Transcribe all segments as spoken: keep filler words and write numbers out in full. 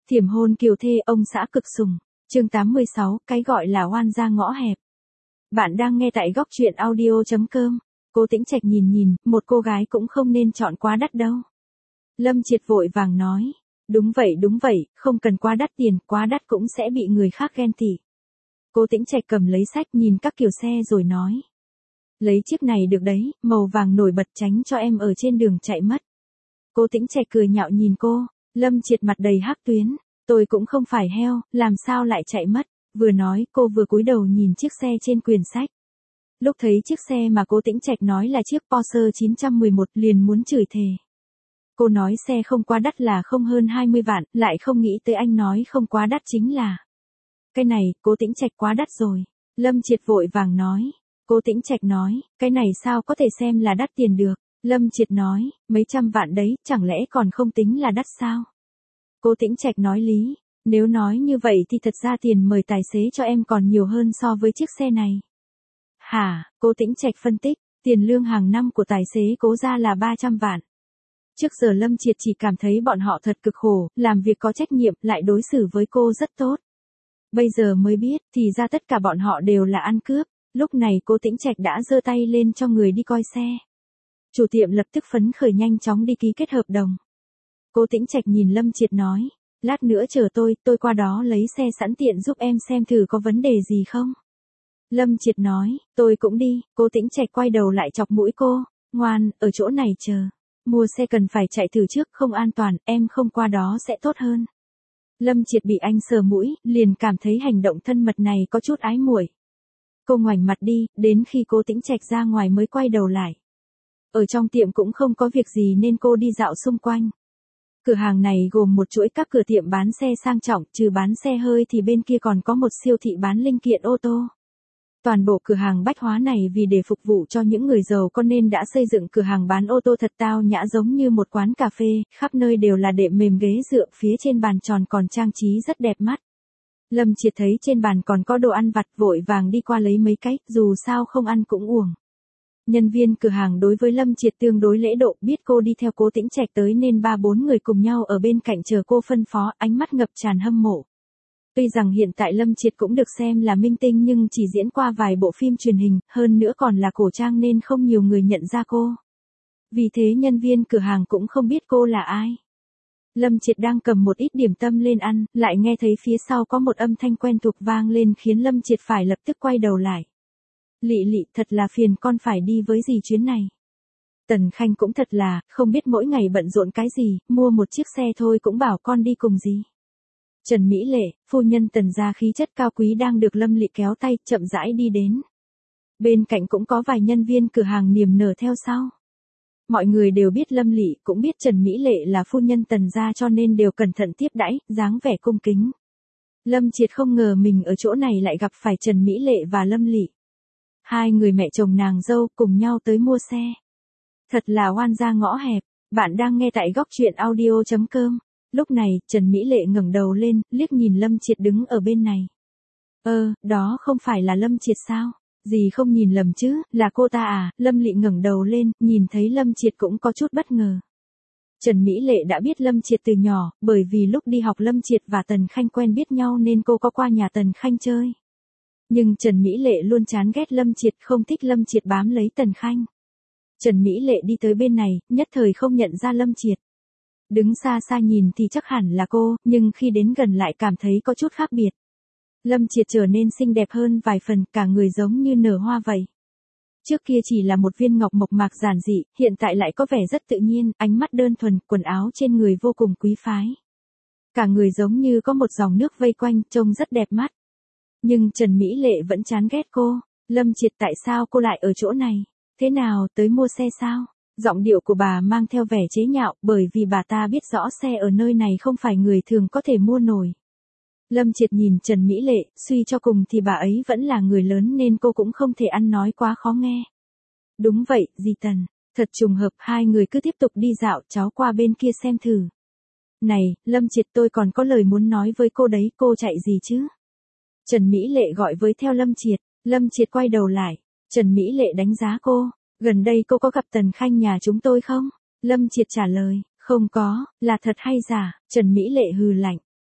Thiểm hôn kiều thê ông xã cực sủng. Chương tám mươi sáu, cái gọi là oan gia ngõ hẹp. Bạn đang nghe tại góc truyện audio chấm com. Cố Tĩnh Trạch nhìn nhìn, một cô gái cũng không nên chọn quá đắt đâu. Lâm Triệt vội vàng nói. Đúng vậy đúng vậy, không cần quá đắt tiền, quá đắt cũng sẽ bị người khác ghen tị. Cố Tĩnh Trạch cầm lấy sách nhìn các kiểu xe rồi nói. Lấy chiếc này được đấy, màu vàng nổi bật tránh cho em ở trên đường chạy mất. Cố Tĩnh Trạch cười nhạo nhìn cô. Lâm Triệt mặt đầy hắc tuyến. Tôi cũng không phải heo, làm sao lại chạy mất. Vừa nói cô vừa cúi đầu nhìn chiếc xe trên quyển sách. Lúc thấy chiếc xe mà Cố Tĩnh Trạch nói là chiếc Porsche chín một một liền muốn chửi thề. Cô nói xe không quá đắt là không hơn hai mươi vạn, lại không nghĩ tới anh nói không quá đắt chính là. Cái này, Cố Tĩnh Trạch quá đắt rồi. Lâm Triệt vội vàng nói. Cố Tĩnh Trạch nói, cái này sao có thể xem là đắt tiền được. Lâm Triệt nói, mấy trăm vạn đấy, chẳng lẽ còn không tính là đắt sao? Cố Tĩnh Trạch nói lý, nếu nói như vậy thì thật ra tiền mời tài xế cho em còn nhiều hơn so với chiếc xe này. Hả, Cố Tĩnh Trạch phân tích, tiền lương hàng năm của tài xế Cố gia là ba trăm vạn. Trước giờ Lâm Triệt chỉ cảm thấy bọn họ thật cực khổ, làm việc có trách nhiệm, lại đối xử với cô rất tốt. Bây giờ mới biết, thì ra tất cả bọn họ đều là ăn cướp. Lúc này Cố Tĩnh Trạch đã giơ tay lên cho người đi coi xe. Chủ tiệm lập tức phấn khởi nhanh chóng đi ký kết hợp đồng. Cố Tĩnh Trạch nhìn Lâm Triệt nói, lát nữa chờ tôi, tôi qua đó lấy xe sẵn tiện giúp em xem thử có vấn đề gì không. Lâm Triệt nói, tôi cũng đi. Cố Tĩnh Trạch quay đầu lại chọc mũi cô, ngoan, ở chỗ này chờ. Mua xe cần phải chạy thử trước, không an toàn, em không qua đó sẽ tốt hơn. Lâm Triệt bị anh sờ mũi, liền cảm thấy hành động thân mật này có chút ái muội. Cô ngoảnh mặt đi, đến khi Cố Tĩnh Trạch ra ngoài mới quay đầu lại. Ở trong tiệm cũng không có việc gì nên cô đi dạo xung quanh. Cửa hàng này gồm một chuỗi các cửa tiệm bán xe sang trọng, trừ bán xe hơi thì bên kia còn có một siêu thị bán linh kiện ô tô. Toàn bộ cửa hàng bách hóa này vì để phục vụ cho những người giàu có nên đã xây dựng cửa hàng bán ô tô thật tao nhã giống như một quán cà phê, khắp nơi đều là đệm mềm ghế dựa, phía trên bàn tròn còn trang trí rất đẹp mắt. Lâm Triệt thấy trên bàn còn có đồ ăn vặt vội vàng đi qua lấy mấy cái, dù sao không ăn cũng uổng. Nhân viên cửa hàng đối với Lâm Triệt tương đối lễ độ, biết cô đi theo Cố Tĩnh Trạch tới nên ba bốn người cùng nhau ở bên cạnh chờ cô phân phó, ánh mắt ngập tràn hâm mộ. Tuy rằng hiện tại Lâm Triệt cũng được xem là minh tinh nhưng chỉ diễn qua vài bộ phim truyền hình, hơn nữa còn là cổ trang nên không nhiều người nhận ra cô. Vì thế nhân viên cửa hàng cũng không biết cô là ai. Lâm Triệt đang cầm một ít điểm tâm lên ăn, lại nghe thấy phía sau có một âm thanh quen thuộc vang lên khiến Lâm Triệt phải lập tức quay đầu lại. Lị Lị, thật là phiền, con phải đi với gì chuyến này. Tần Khanh cũng thật là, không biết mỗi ngày bận rộn cái gì, mua một chiếc xe thôi cũng bảo con đi cùng gì. Trần Mỹ Lệ, phu nhân Tần gia khí chất cao quý đang được Lâm Lị kéo tay, chậm rãi đi đến. Bên cạnh cũng có vài nhân viên cửa hàng niềm nở theo sau. Mọi người đều biết Lâm Lị, cũng biết Trần Mỹ Lệ là phu nhân Tần gia cho nên đều cẩn thận tiếp đãi, dáng vẻ cung kính. Lâm Triệt không ngờ mình ở chỗ này lại gặp phải Trần Mỹ Lệ và Lâm Lị. Hai người mẹ chồng nàng dâu cùng nhau tới mua xe. Thật là oan gia ngõ hẹp. Bạn đang nghe tại góc truyện audio chấm com. Lúc này, Trần Mỹ Lệ ngẩng đầu lên, liếc nhìn Lâm Triệt đứng ở bên này. Ơ, đó không phải là Lâm Triệt sao? Dì không nhìn lầm chứ, là cô ta à? Lâm Lị ngẩng đầu lên, nhìn thấy Lâm Triệt cũng có chút bất ngờ. Trần Mỹ Lệ đã biết Lâm Triệt từ nhỏ, bởi vì lúc đi học Lâm Triệt và Tần Khanh quen biết nhau nên cô có qua nhà Tần Khanh chơi. Nhưng Trần Mỹ Lệ luôn chán ghét Lâm Triệt, không thích Lâm Triệt bám lấy Tần Khanh. Trần Mỹ Lệ đi tới bên này, nhất thời không nhận ra Lâm Triệt. Đứng xa xa nhìn thì chắc hẳn là cô, nhưng khi đến gần lại cảm thấy có chút khác biệt. Lâm Triệt trở nên xinh đẹp hơn vài phần, cả người giống như nở hoa vậy. Trước kia chỉ là một viên ngọc mộc mạc giản dị, hiện tại lại có vẻ rất tự nhiên, ánh mắt đơn thuần, quần áo trên người vô cùng quý phái. Cả người giống như có một dòng nước vây quanh, trông rất đẹp mắt. Nhưng Trần Mỹ Lệ vẫn chán ghét cô. Lâm Triệt, tại sao cô lại ở chỗ này? Thế nào, tới mua xe sao? Giọng điệu của bà mang theo vẻ chế nhạo, bởi vì bà ta biết rõ xe ở nơi này không phải người thường có thể mua nổi. Lâm Triệt nhìn Trần Mỹ Lệ, suy cho cùng thì bà ấy vẫn là người lớn nên cô cũng không thể ăn nói quá khó nghe. Đúng vậy, dì Tần, thật trùng hợp, hai người cứ tiếp tục đi dạo, cháu qua bên kia xem thử. Này, Lâm Triệt, tôi còn có lời muốn nói với cô đấy, cô chạy gì chứ? Trần Mỹ Lệ gọi với theo Lâm Triệt. Lâm Triệt quay đầu lại. Trần Mỹ Lệ đánh giá cô. Gần đây cô có gặp Tần Khanh nhà chúng tôi không? Lâm Triệt trả lời. Không có, là thật hay giả? Trần Mỹ Lệ hừ lạnh.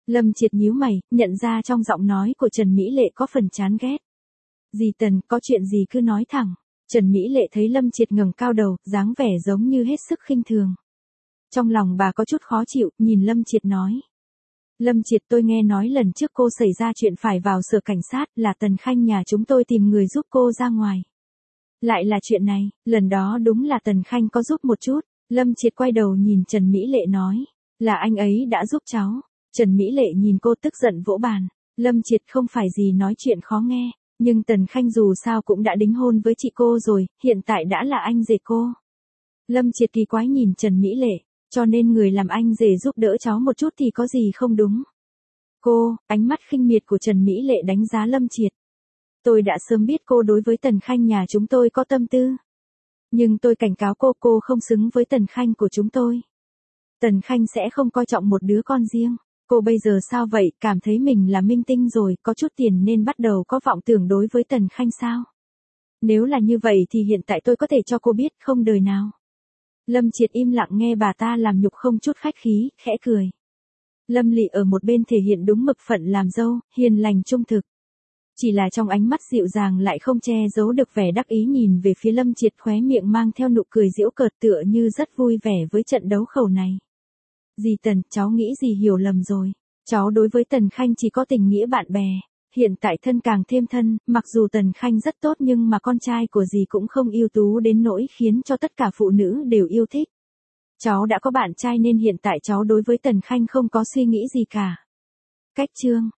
Lâm Triệt nhíu mày, nhận ra trong giọng nói của Trần Mỹ Lệ có phần chán ghét. Dì Tần, có chuyện gì cứ nói thẳng. Trần Mỹ Lệ thấy Lâm Triệt ngẩng cao đầu, dáng vẻ giống như hết sức khinh thường. Trong lòng bà có chút khó chịu, nhìn Lâm Triệt nói. Lâm Triệt, tôi nghe nói lần trước cô xảy ra chuyện phải vào sở cảnh sát, là Tần Khanh nhà chúng tôi tìm người giúp cô ra ngoài. Lại là chuyện này, lần đó đúng là Tần Khanh có giúp một chút. Lâm Triệt quay đầu nhìn Trần Mỹ Lệ nói. Là anh ấy đã giúp cháu. Trần Mỹ Lệ nhìn cô tức giận vỗ bàn. Lâm Triệt, không phải gì nói chuyện khó nghe. Nhưng Tần Khanh dù sao cũng đã đính hôn với chị cô rồi, hiện tại đã là anh rể cô. Lâm Triệt kỳ quái nhìn Trần Mỹ Lệ. Cho nên người làm anh rể giúp đỡ cháu một chút thì có gì không đúng. Cô, ánh mắt khinh miệt của Trần Mỹ Lệ đánh giá Lâm Triệt. Tôi đã sớm biết cô đối với Tần Khanh nhà chúng tôi có tâm tư. Nhưng tôi cảnh cáo cô, cô không xứng với Tần Khanh của chúng tôi. Tần Khanh sẽ không coi trọng một đứa con riêng. Cô bây giờ sao vậy, cảm thấy mình là minh tinh rồi, có chút tiền nên bắt đầu có vọng tưởng đối với Tần Khanh sao? Nếu là như vậy thì hiện tại tôi có thể cho cô biết không đời nào. Lâm Triệt im lặng nghe bà ta làm nhục không chút khách khí, khẽ cười. Lâm Lị ở một bên thể hiện đúng mực phận làm dâu, hiền lành trung thực. Chỉ là trong ánh mắt dịu dàng lại không che giấu được vẻ đắc ý nhìn về phía Lâm Triệt, khóe miệng mang theo nụ cười giễu cợt tựa như rất vui vẻ với trận đấu khẩu này. Dì Tần, cháu nghĩ dì hiểu lầm rồi. Cháu đối với Tần Khanh chỉ có tình nghĩa bạn bè. Hiện tại thân càng thêm thân, mặc dù Tần Khanh rất tốt nhưng mà con trai của dì cũng không ưu tú đến nỗi khiến cho tất cả phụ nữ đều yêu thích. Cháu đã có bạn trai nên hiện tại cháu đối với Tần Khanh không có suy nghĩ gì cả. Cách chương